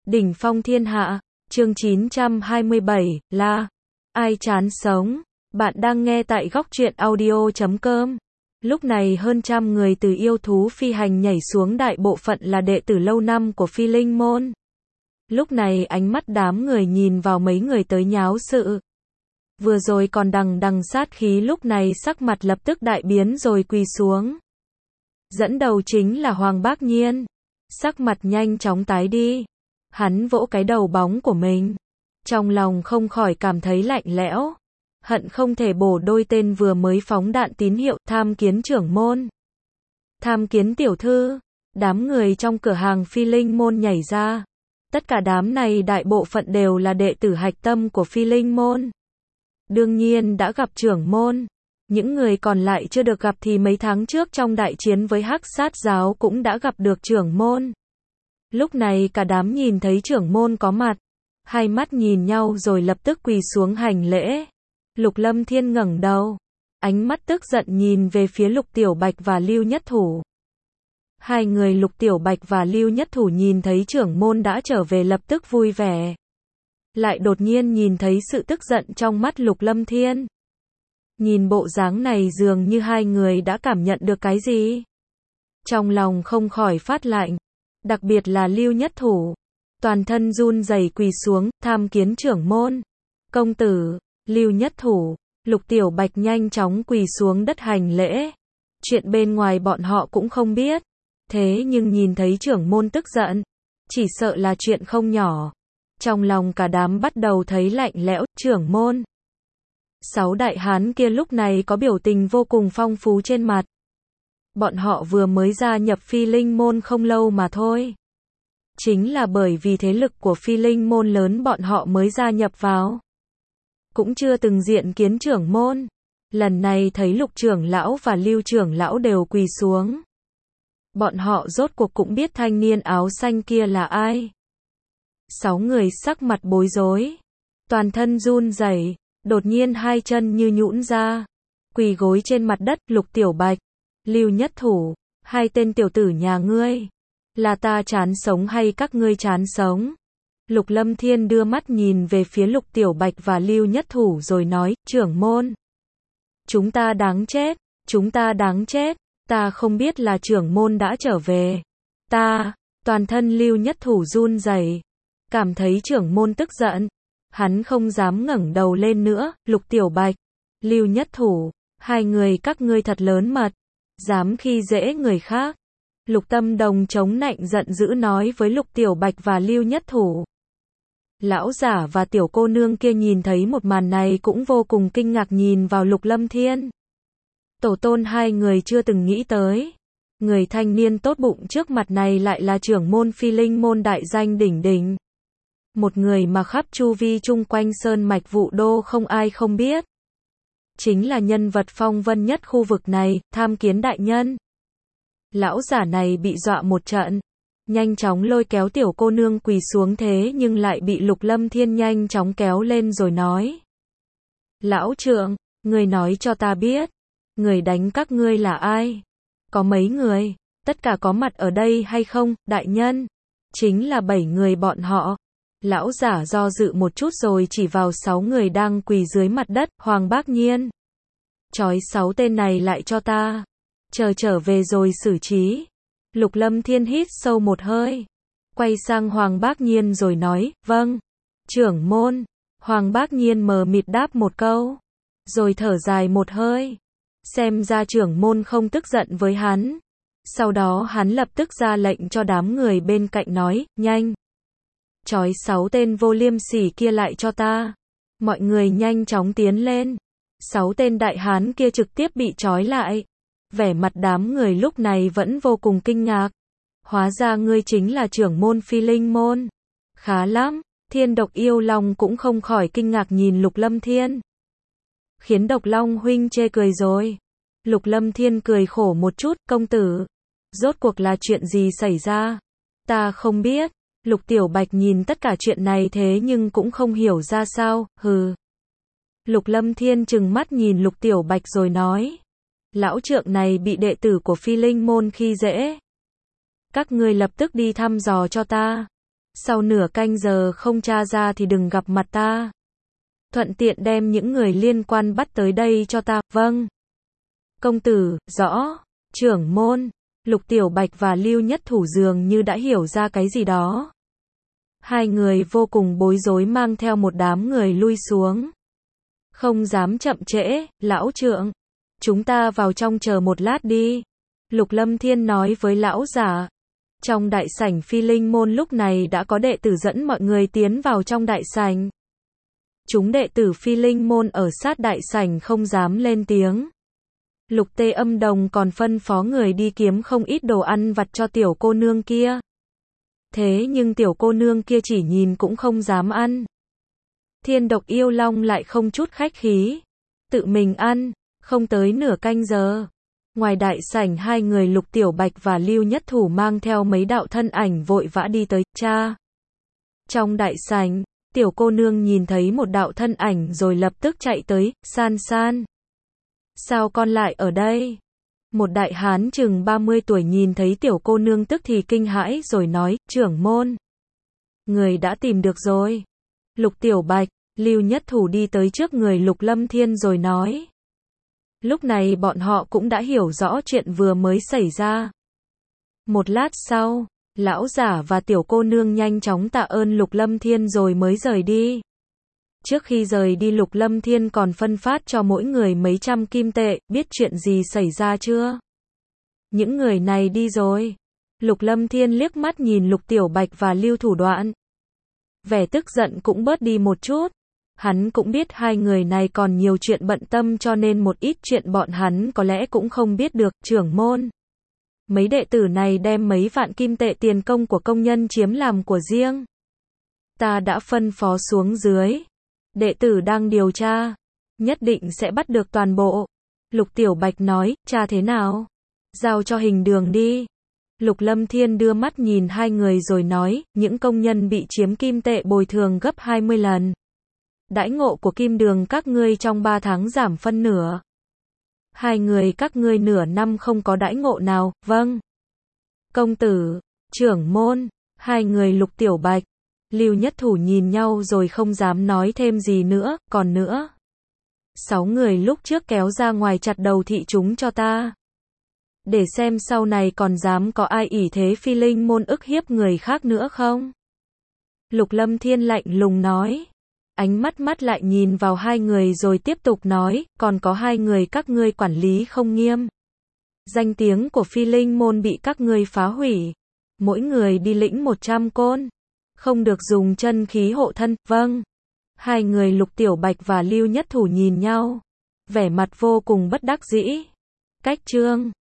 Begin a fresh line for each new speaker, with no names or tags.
Đỉnh phong thiên hạ, chương 927, là ai chán sống. Bạn đang nghe tại góc truyện audio.com. Lúc này hơn trăm người từ yêu thú phi hành nhảy xuống, đại bộ phận là đệ tử lâu năm của Phi Linh môn. Lúc này ánh mắt đám người nhìn vào mấy người tới nháo sự. Vừa rồi còn đằng đằng sát khí, lúc này sắc mặt lập tức đại biến rồi quỳ xuống. Dẫn đầu chính là Hoàng Bác Nhiên. Sắc mặt nhanh chóng tái đi. Hắn vỗ cái đầu bóng của mình. Trong lòng không khỏi cảm thấy lạnh lẽo. Hận không thể bổ đôi tên vừa mới phóng đạn tín hiệu. Tham kiến trưởng môn, tham kiến tiểu thư. Đám người trong cửa hàng Phi Linh môn nhảy ra. Tất cả đám này đại bộ phận đều là đệ tử hạch tâm của Phi Linh môn. Đương nhiên đã gặp trưởng môn. Những người còn lại chưa được gặp thì mấy tháng trước trong đại chiến với Hắc Sát giáo cũng đã gặp được trưởng môn. Lúc này cả đám nhìn thấy trưởng môn có mặt, hai mắt nhìn nhau rồi lập tức quỳ xuống hành lễ. Lục Lâm Thiên ngẩng đầu, ánh mắt tức giận nhìn về phía Lục Tiểu Bạch và Lưu Nhất Thủ. Hai người Lục Tiểu Bạch và Lưu Nhất Thủ nhìn thấy trưởng môn đã trở về lập tức vui vẻ. Lại đột nhiên nhìn thấy sự tức giận trong mắt Lục Lâm Thiên. Nhìn bộ dáng này dường như hai người đã cảm nhận được cái gì. Trong lòng không khỏi phát lạnh. Đặc biệt là Lưu Nhất Thủ. Toàn thân run rẩy quỳ xuống, tham kiến trưởng môn. Công tử, Lưu Nhất Thủ, Lục Tiểu Bạch nhanh chóng quỳ xuống đất hành lễ. Chuyện bên ngoài bọn họ cũng không biết. Thế nhưng nhìn thấy trưởng môn tức giận, chỉ sợ là chuyện không nhỏ. Trong lòng cả đám bắt đầu thấy lạnh lẽo. Trưởng môn. Sáu đại hán kia lúc này có biểu tình vô cùng phong phú trên mặt. Bọn họ vừa mới gia nhập Phi Linh môn không lâu mà thôi. Chính là bởi vì thế lực của Phi Linh môn lớn bọn họ mới gia nhập vào. Cũng chưa từng diện kiến trưởng môn. Lần này thấy Lục trưởng lão và Lưu trưởng lão đều quỳ xuống. Bọn họ rốt cuộc cũng biết thanh niên áo xanh kia là ai. Sáu người sắc mặt bối rối, toàn thân run rẩy, đột nhiên hai chân như nhũn ra, quỳ gối trên mặt đất. Lục Tiểu Bạch, Lưu Nhất Thủ, hai tên tiểu tử nhà ngươi, là ta chán sống hay các ngươi chán sống? Lục Lâm Thiên đưa mắt nhìn về phía Lục Tiểu Bạch và Lưu Nhất Thủ rồi nói, trưởng môn, chúng ta đáng chết, chúng ta đáng chết, ta không biết là trưởng môn đã trở về. Toàn thân Lưu Nhất Thủ run rẩy, cảm thấy trưởng môn tức giận. Hắn không dám ngẩng đầu lên nữa. Lục Tiểu Bạch, Lưu Nhất Thủ, hai người các ngươi thật lớn mật, dám khi dễ người khác. Lục Tâm Đồng chống nạnh giận dữ nói với Lục Tiểu Bạch và Lưu Nhất Thủ. Lão giả và tiểu cô nương kia nhìn thấy một màn này cũng vô cùng kinh ngạc nhìn vào Lục Lâm Thiên. Tổ tôn hai người chưa từng nghĩ tới. Người thanh niên tốt bụng trước mặt này lại là trưởng môn Phi Linh môn đại danh đỉnh đỉnh. Một người mà khắp chu vi chung quanh sơn mạch Vũ Đô không ai không biết. Chính là nhân vật phong vân nhất khu vực này. Tham kiến đại nhân. Lão giả này bị dọa một trận, nhanh chóng lôi kéo tiểu cô nương quỳ xuống, thế nhưng lại bị Lục Lâm Thiên nhanh chóng kéo lên rồi nói. Lão trượng, người nói cho ta biết, người đánh các ngươi là ai? Có mấy người? Tất cả có mặt ở đây hay không? Đại nhân, chính là 7 người bọn họ. Lão giả do dự một chút rồi chỉ vào 6 người đang quỳ dưới mặt đất. Hoàng Bác Nhiên, trói 6 tên này lại cho ta, chờ trở về rồi xử trí. Lục Lâm Thiên hít sâu một hơi, quay sang Hoàng Bác Nhiên rồi nói, vâng, trưởng môn. Hoàng Bác Nhiên mờ mịt đáp một câu, rồi thở dài một hơi. Xem ra trưởng môn không tức giận với hắn. Sau đó hắn lập tức ra lệnh cho đám người bên cạnh nói, nhanh, trói 6 tên vô liêm sỉ kia lại cho ta. Mọi người nhanh chóng tiến lên. 6 tên đại hán kia trực tiếp bị trói lại. Vẻ mặt đám người lúc này vẫn vô cùng kinh ngạc. Hóa ra ngươi chính là trưởng môn Phi Linh môn. Khá lắm. Thiên Độc Yêu Long cũng không khỏi kinh ngạc nhìn Lục Lâm Thiên. Khiến Độc Long huynh chê cười rồi. Lục Lâm Thiên cười khổ một chút, công tử, rốt cuộc là chuyện gì xảy ra? Ta không biết. Lục Tiểu Bạch nhìn tất cả chuyện này thế nhưng cũng không hiểu ra sao. Hừ. Lục Lâm Thiên trừng mắt nhìn Lục Tiểu Bạch rồi nói. Lão trượng này bị đệ tử của Phi Linh môn khi dễ. Các ngươi lập tức đi thăm dò cho ta. Sau nửa canh giờ không tra ra thì đừng gặp mặt ta. Thuận tiện đem những người liên quan bắt tới đây cho ta. Vâng. Công tử, rõ. Trưởng môn. Lục Tiểu Bạch và Lưu Nhất Thủ dường như đã hiểu ra cái gì đó. Hai người vô cùng bối rối mang theo một đám người lui xuống. Không dám chậm trễ, lão trượng. Chúng ta vào trong chờ một lát đi. Lục Lâm Thiên nói với lão giả. Trong đại sảnh Phi Linh môn lúc này đã có đệ tử dẫn mọi người tiến vào trong đại sảnh. Chúng đệ tử Phi Linh môn ở sát đại sảnh không dám lên tiếng. Lục Tê Âm Đồng còn phân phó người đi kiếm không ít đồ ăn vặt cho tiểu cô nương kia. Thế nhưng tiểu cô nương kia chỉ nhìn cũng không dám ăn. Thiên Độc Yêu Long lại không chút khách khí. Tự mình ăn, không tới nửa canh giờ. Ngoài đại sảnh hai người Lục Tiểu Bạch và Lưu Nhất Thủ mang theo mấy đạo thân ảnh vội vã đi tới, cha. Trong đại sảnh, tiểu cô nương nhìn thấy một đạo thân ảnh rồi lập tức chạy tới, San San. Sao con lại ở đây? Một đại hán chừng 30 tuổi nhìn thấy tiểu cô nương tức thì kinh hãi rồi nói, trưởng môn. Người đã tìm được rồi. Lục Tiểu Bạch, Lưu Nhất Thủ đi tới trước người Lục Lâm Thiên rồi nói. Lúc này bọn họ cũng đã hiểu rõ chuyện vừa mới xảy ra. Một lát sau, lão giả và tiểu cô nương nhanh chóng tạ ơn Lục Lâm Thiên rồi mới rời đi. Trước khi rời đi Lục Lâm Thiên còn phân phát cho mỗi người mấy trăm kim tệ, biết chuyện gì xảy ra chưa? Những người này đi rồi. Lục Lâm Thiên liếc mắt nhìn Lục Tiểu Bạch và Lưu Thủ Đoạn. Vẻ tức giận cũng bớt đi một chút. Hắn cũng biết hai người này còn nhiều chuyện bận tâm cho nên một ít chuyện bọn hắn có lẽ cũng không biết được, trưởng môn. Mấy đệ tử này đem mấy vạn kim tệ tiền công của công nhân chiếm làm của riêng. Ta đã phân phó xuống dưới. Đệ tử đang điều tra. Nhất định sẽ bắt được toàn bộ. Lục Tiểu Bạch nói, tra thế nào? Giao cho Hình Đường đi. Lục Lâm Thiên đưa mắt nhìn hai người rồi nói, những công nhân bị chiếm kim tệ bồi thường gấp 20 lần. Đãi ngộ của Kim Đường các ngươi trong 3 tháng giảm phân nửa. Hai người các ngươi nửa năm không có đãi ngộ nào, vâng. Công tử, trưởng môn, hai người Lục Tiểu Bạch, Lưu Nhất Thủ nhìn nhau rồi không dám nói thêm gì nữa, còn nữa. 6 người lúc trước kéo ra ngoài chặt đầu thị chúng cho ta. Để xem sau này còn dám có ai ỷ thế Phi Linh môn ức hiếp người khác nữa không? Lục Lâm Thiên lạnh lùng nói. Ánh mắt lại nhìn vào hai người rồi tiếp tục nói, còn có hai người các ngươi quản lý không nghiêm. Danh tiếng của Phi Linh môn bị các ngươi phá hủy. Mỗi người đi lĩnh 100 côn. Không được dùng chân khí hộ thân, vâng. Hai người Lục Tiểu Bạch và Lưu Nhất Thủ nhìn nhau. Vẻ mặt vô cùng bất đắc dĩ. Cách chương